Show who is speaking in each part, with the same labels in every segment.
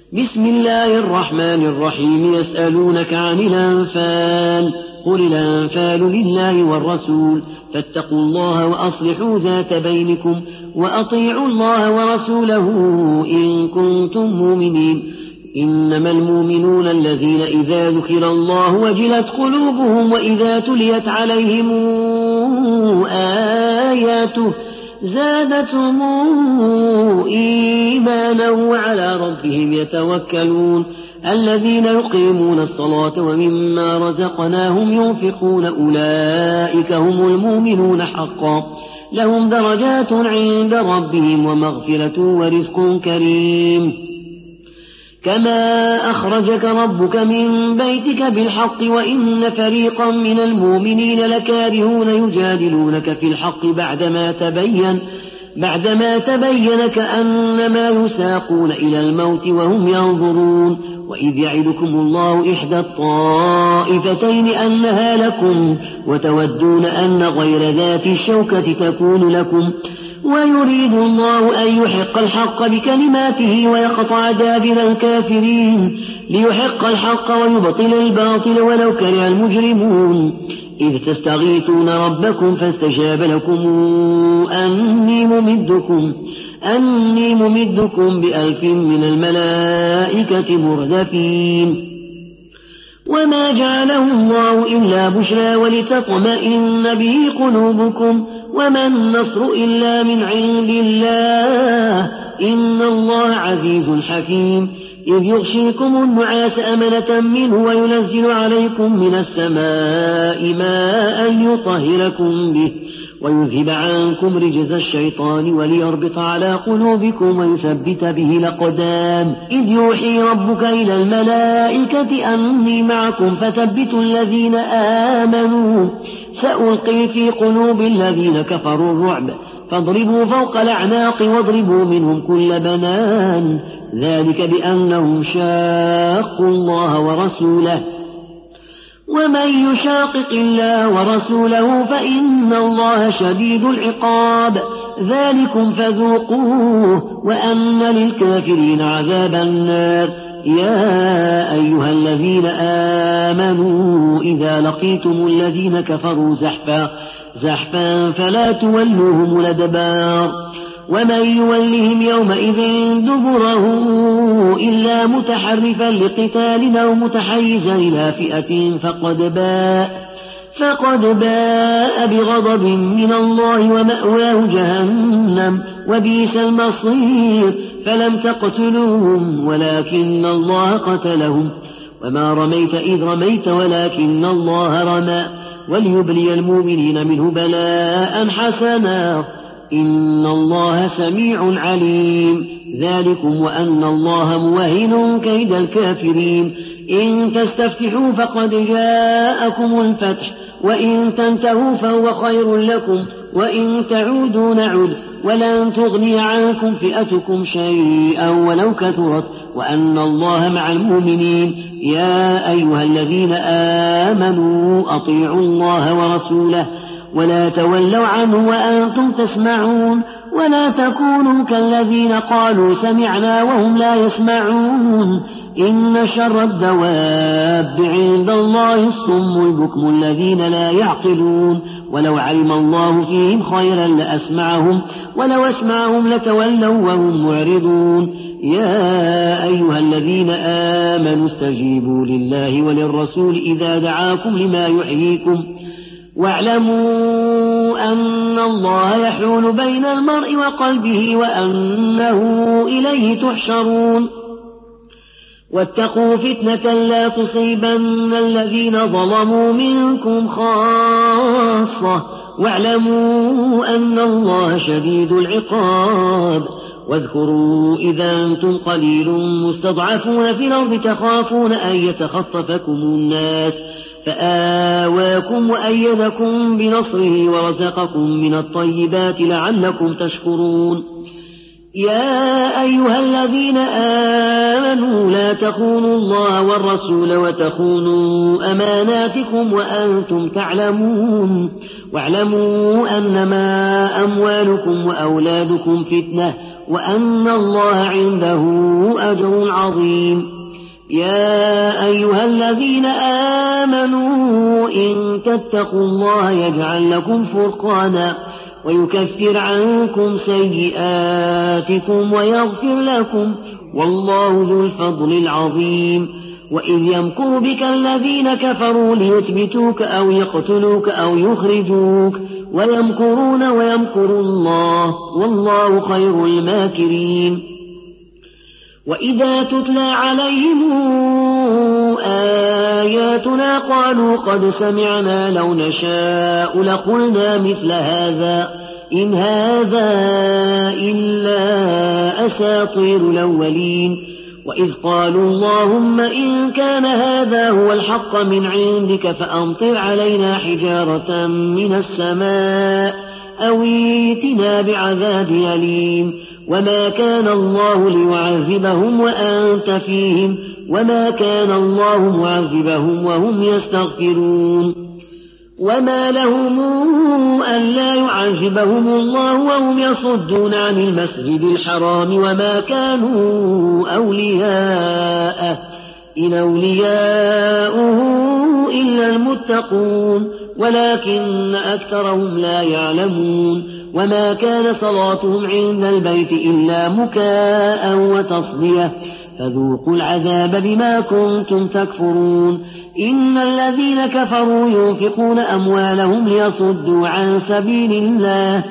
Speaker 1: بسم الله الرحمن الرحيم يسألونك عن الأنفال قل الأنفال لله والرسول فاتقوا الله وأصلحوا ذات بينكم وأطيعوا الله ورسوله إن كنتم مؤمنين إنما المؤمنون الذين إذا ذكر الله وجلت قلوبهم وإذا تليت عليهم آياته زادتهم إيمانا وعلى ربهم يتوكلون الذين يقيمون الصلاة ومما رزقناهم ينفقون أولئك هم المؤمنون حقا لهم درجات عند ربهم ومغفرة ورزق كريم كما أخرجك ربك من بيتك بالحق وإن فريقا من المؤمنين لكارهون يجادلونك في الحق بعدما تبين كأنما يساقون إلى الموت وهم ينظرون وإذ يعدكم الله إحدى الطائفتين أنها لكم وتودون أن غير ذات الشوكة تكون لكم ويريد الله أن يحق الحق بكلماته ويقطع دابر الكافرين ليحق الحق ويبطل الباطل ولو كره المجرمون إذ تستغيثون ربكم فاستجاب لكم أني ممدكم ب1000 من الملائكة مردفين وما جعله الله إلا بشرى ولتطمئن به قلوبكم وما النصر إلا من عند الله إن الله عزيز حكيم إذ يغشيكم النعاس أمنة منه وينزل عليكم من السماء ماء يطهركم به ويذهب عنكم رجز الشيطان وليربط على قلوبكم ويثبت به الأقدام إذ يوحي ربك إلى الملائكة أني معكم فثبتوا الذين آمنوا سألقي في قلوب الذين كفروا الرعب فاضربوا فوق الأعناق واضربوا منهم كل بنان ذلك بأنهم شاقوا الله ورسوله ومن يشاقق الله ورسوله فإن الله شديد العقاب ذلكم فذوقوه وأن للكافرين عذاب النار يا أيها الذين آمنوا إذا لقيتم الذين كفروا زحفا فلا تولوهم الأدبار ومن يولهم يومئذ دبره إلا متحرفا لقتال أو متحيزا إلى فئة فقد باء بغضب من الله ومأواه جهنم وبئس المصير فلم تقتلوهم ولكن الله قتلهم وما رميت إذ رميت ولكن الله رمى وليبلي المؤمنين منه بلاء حسنا إن الله سميع عليم ذلكم وأن الله موهن كيد الكافرين إن تستفتحوا فقد جاءكم الفتح وإن تنتهوا فهو خير لكم وإن تعودوا نعد ولن تغني عنكم فئتكم شيئا ولو كثرت وأن الله مع المؤمنين يا أيها الذين آمنوا أطيعوا الله ورسوله ولا تولوا عنه وأنتم تسمعون ولا تكونوا كالذين قالوا سمعنا وهم لا يسمعون إن شر الدواب عند الله الصم البكم الذين لا يعقلون ولو علم الله فيهم خيرا لأسمعهم ولو أسمعهم لتولوا وهم معرضون يا أيها الذين آمنوا استجيبوا لله وللرسول إذا دعاكم لما يحييكم واعلموا أن الله يحول بين المرء وقلبه وأنه إليه تحشرون واتقوا فتنة لا تصيبن الذين ظلموا منكم خاصة واعلموا أن الله شديد العقاب واذكروا إذا أنتم قليل مستضعفون في الأرض تخافون أن يتخطفكم الناس فآواكم وأيدكم بنصره ورزقكم من الطيبات لعلكم تشكرون يا أيها الذين آمنوا لا تخونوا الله والرسول وتخونوا أماناتكم وأنتم تعلمون واعلموا أنما أموالكم وأولادكم فتنة وأن الله عنده أجر عظيم. يا أيها الذين آمنوا إن تتقوا الله يجعل لكم فرقانا ويكفر عنكم سيئاتكم ويغفر لكم والله ذو الفضل العظيم. وإذ يمكر بك الذين كفروا ليثبتوك أو يقتلوك أو يخرجوك ويمكرون ويمكر الله والله خير الماكرين. وإذا تتلى عليهم آياتنا قالوا قد سمعنا لو نشاء لقلنا مثل هذا إن هذا إلا أساطير الأولين. وإذ قالوا اللهم إن كان هذا هو الحق من عندك فأمطر علينا حجارة من السماء أو ائتنا بعذاب أليم. وما كان الله ليعذبهم وأنت فيهم وما كان الله معذبهم وهم يستغفرون. وما لهم ألا يعذبهم الله وهم يصدون عن المسجد الحرام وما كانوا أولياءه إن أولياؤه إلا المتقون ولكن أكثرهم لا يعلمون. وما كان صلاتهم عند البيت إلا مكاء وتصدية فذوقوا العذاب بما كنتم تكفرون. إن الذين كفروا ينفقون أموالهم ليصدوا عن سبيل الله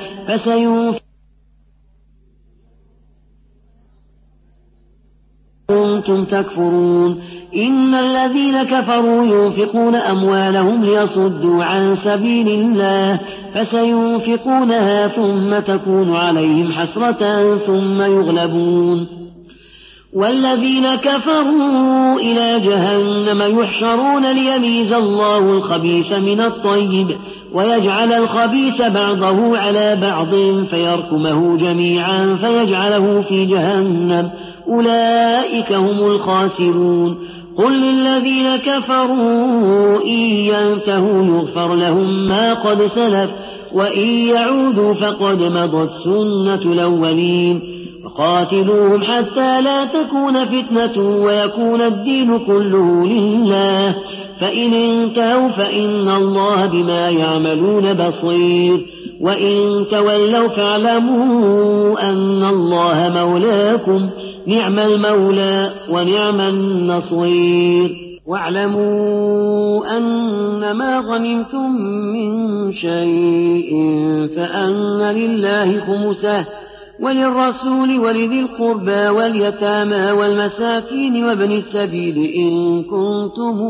Speaker 1: كنتم تكفرون. إن الذين كفروا ينفقون أموالهم ليصدوا عن سبيل الله فسينفقونها ثم تكون عليهم حسرة ثم يغلبون. والذين كفروا إلى جهنم يحشرون ليميز الله الخبيث من الطيب ويجعل الخبيث بعضه على بعض فيركمه جميعا فيجعله في جهنم أولئك هم الخاسرون. قل للذين كفروا إن ينتهوا يغفر لهم ما قد سلف وإن يعودوا فقد مضت سنة الأولين. وقاتلوهم حتى لا تكون فتنة ويكون الدين كله لله فإن انتهوا فإن الله بما يعملون بصير. وإن تولوا فاعلموا أن الله مولاكم نعم المولى ونعم النصير. واعلموا أن ما غنمتم من شيء فأن لله خمسه وللرسول ولذي القربى واليتامى والمساكين وابن السبيل إن كنتم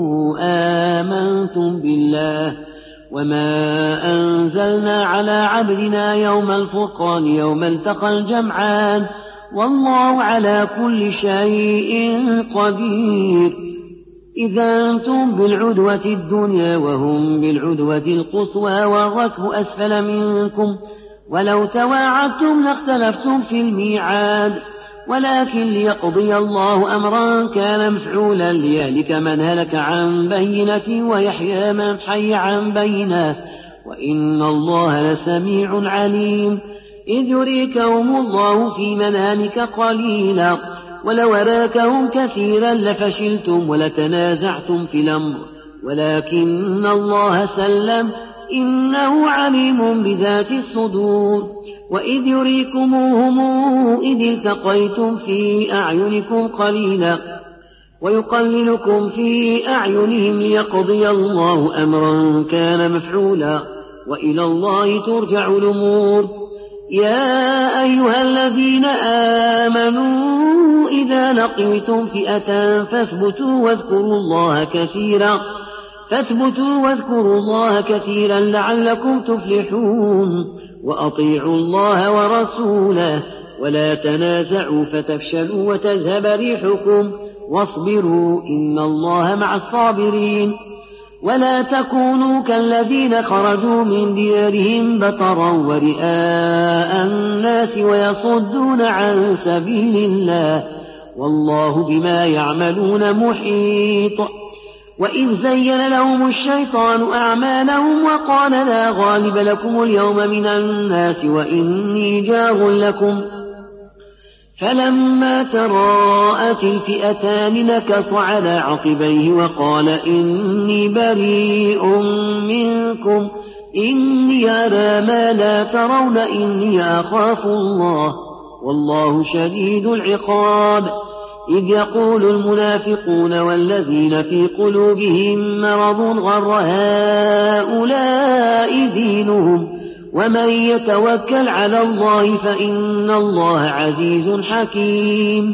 Speaker 1: آمنتم بالله وما أنزلنا على عبدنا يوم الفرقان يوم التقى الجمعان والله على كل شيء قدير. إذا أنتم بالعدوة الدنيا وهم بالعدوة القصوى والركب أسفل منكم ولو تواعدتم لاختلفتم في الميعاد ولكن ليقضي الله أمرا كان مفعولا ليهلك من هلك عن بينة ويحيى من حي عن بينة وإن الله لسميع عليم. إذ يريكهم الله في منامك قليلا ولو أراكهم كثيرا لفشلتم ولتنازعتم في الأمر ولكن الله سلم إنه عليم بذات الصدور. وإذ يريكموهم إذ التقيتم في أعينكم قليلا ويقللكم في أعينهم ليقضي الله أمرا كان مفعولا وإلى الله ترجع الأمور. يا أيها الذين آمنوا إذا لقيتم فئة فاثبتوا واذكروا الله كثيرا لعلكم تفلحون. وأطيعوا الله ورسوله ولا تنازعوا فتفشلوا وتذهب ريحكم واصبروا إن الله مع الصابرين. ولا تكونوا كالذين خرجوا من ديارهم بطرا ورئاء الناس ويصدون عن سبيل الله والله بما يعملون محيط. وإذ زين لهم الشيطان أعمالهم وقال لا غالب لكم اليوم من الناس وإني جار لكم فلما تراءت الفئتان نكص على عقبيه وقال إني بريء منكم إني أرى ما لا ترون إني أخاف الله والله شديد العقاب إذ يقول المنافقون والذين في قلوبهم مرض غر هؤلاء دينهم ومن يتوكل على الله فإن الله عزيز حكيم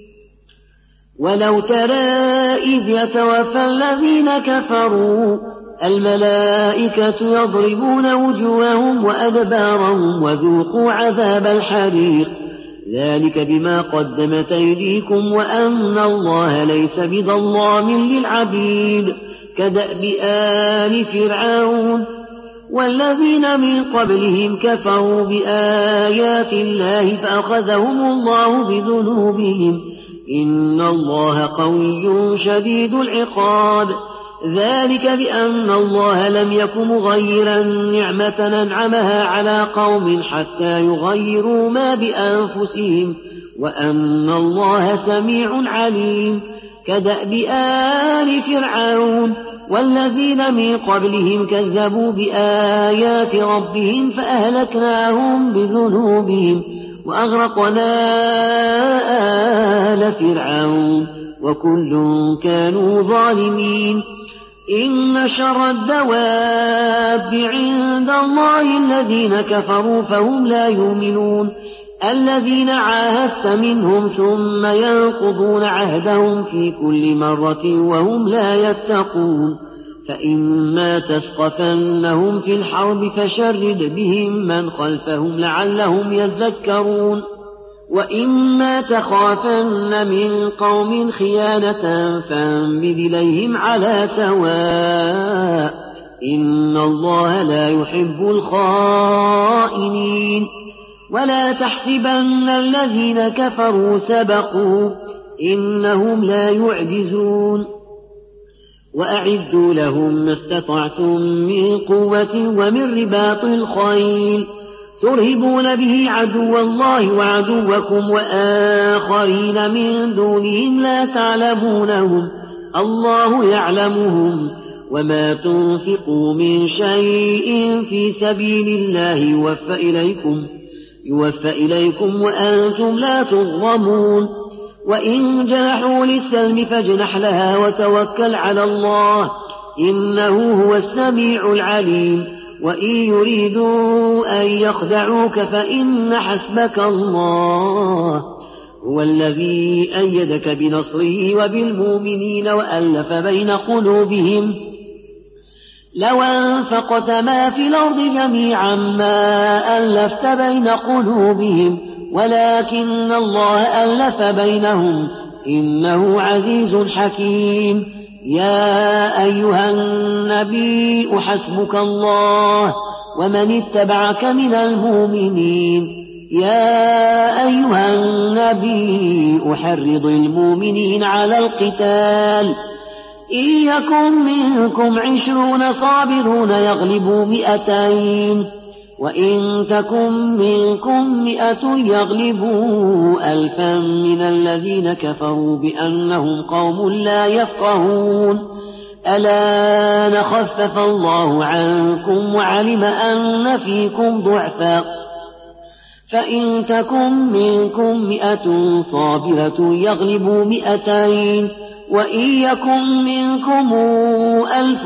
Speaker 1: ولو ترى إذ يتوفى الذين كفروا الملائكة يضربون وجوههم وأدبارهم وذوقوا عذاب الحريق ذلك بما قدمت أيديكم وأن الله ليس بظلام للعبيد كدأب آل فرعون والذين من قبلهم كفروا بآيات الله فأخذهم الله بذنوبهم إن الله قوي شديد العقاب ذلك بأن الله لم يك مغيرا نعمة أنعمها على قوم حتى يغيروا ما بأنفسهم وأن الله سميع عليم كدأب آل فرعون والذين من قبلهم كذبوا بآيات ربهم فأهلكناهم بذنوبهم وأغرقنا آل فرعون وكل كانوا ظالمين إن شر الدواب عند الله الذين كفروا فهم لا يؤمنون الذين عاهدت منهم ثم ينقضون عهدهم في كل مرة وهم لا يتقون فإما تثقفنهم في الحرب فشرد بهم من خلفهم لعلهم يذكرون وإما تخافن من قوم خيانة فانبذ إليهم على سواء إن الله لا يحب الخائنين ولا تحسبن الذين كفروا سبقوا إنهم لا يعجزون وأعدوا لهم ما استطعتم من قوة ومن رباط الخيل ترهبون به عدو الله وعدوكم وآخرين من دونهم لا تعلمونهم الله يعلمهم وما تنفقوا من شيء في سبيل الله يوفى إليكم وأنتم لا تظلمون وإن جنحوا للسلم فاجنح لها وتوكل على الله إنه هو السميع العليم وإن يريدوا أن يخدعوك فإن حسبك الله هو الذي أيدك بنصره وبالمؤمنين وألف بين قلوبهم لو أنفقت ما في الأرض جميعا ما ألفت بين قلوبهم ولكن الله ألف بينهم إنه عزيز حكيم يا أيها النبي حسبك الله ومن اتبعك من المؤمنين يا أيها النبي أحرض المؤمنين على القتال إن يكن منكم 20 صابرون يغلبوا 200 وإن تكن منكم 100 يغلبوا 1000 من الذين كفروا بأنهم قوم لا يفقهون ألا نخفف الله عنكم وعلم أن فيكم ضعفا فإن تكن منكم 100 صابرة يغلبوا 200 وإن يكن منكم 1000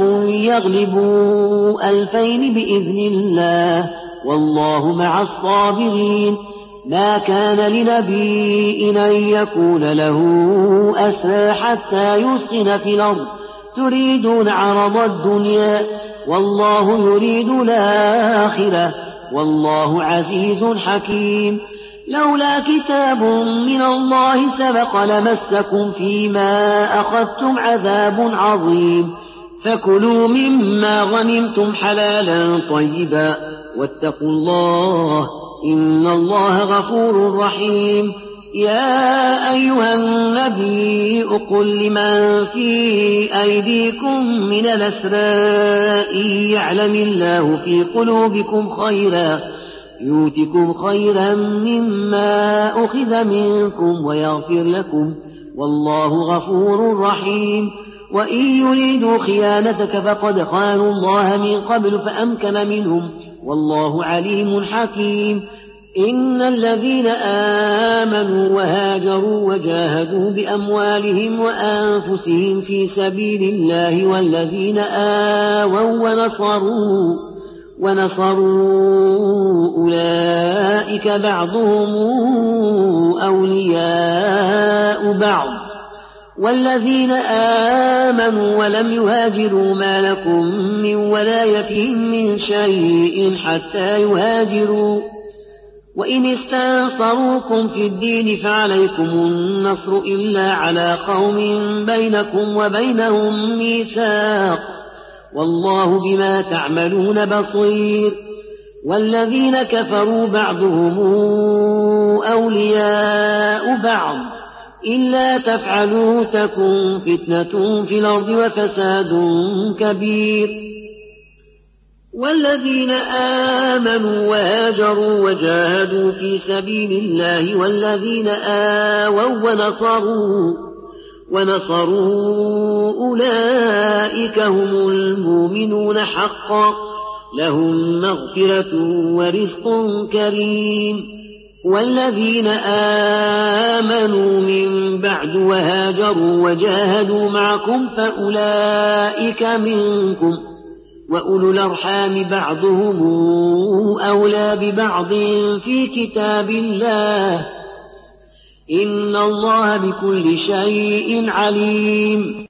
Speaker 1: يغلبوا 2000 بإذن الله والله مع الصابرين ما كان لنبي أن يكون له أسرى حتى يسخن في الأرض تريدون عرض الدنيا والله يريد الآخرة والله عزيز حكيم لولا كتاب من الله سبق لمسكم فيما أخذتم عذاب عظيم فكلوا مما غنمتم حلالا طيبا واتقوا الله إن الله غفور رحيم يا أيها النبي قل لمن في أيديكم من الأسرى إن يعلم الله في قلوبكم خيرا يؤتكم خيرا مما أخذ منكم ويغفر لكم والله غفور رحيم وإن يريدوا خيانتك فقد خانوا الله من قبل فأمكن منهم والله عليم حكيم إن الذين آمنوا وهاجروا وجاهدوا بأموالهم وأنفسهم في سبيل الله والذين آووا ونصروا أولئك بعضهم أولياء بعض والذين آمنوا ولم يهاجروا ما لكم من ولايتهم من شيء حتى يهاجروا وإن استنصروكم في الدين فعليكم النصر إلا على قوم بينكم وبينهم ميثاق والله بما تعملون بصير والذين كفروا بعضهم أولياء بعض إلا تفعلوا تكن فتنة في الأرض وفساد كبير والذين آمنوا وهاجروا وجاهدوا في سبيل الله والذين آووا ونصروا أولئك هم المؤمنون حقا لهم مغفرة ورزق كريم والذين آمنوا من بعد وهاجروا وجاهدوا معكم فأولئك منكم وأولو الأرحام بعضهم أولى ببعض في كتاب الله إن الله بكل شيء عليم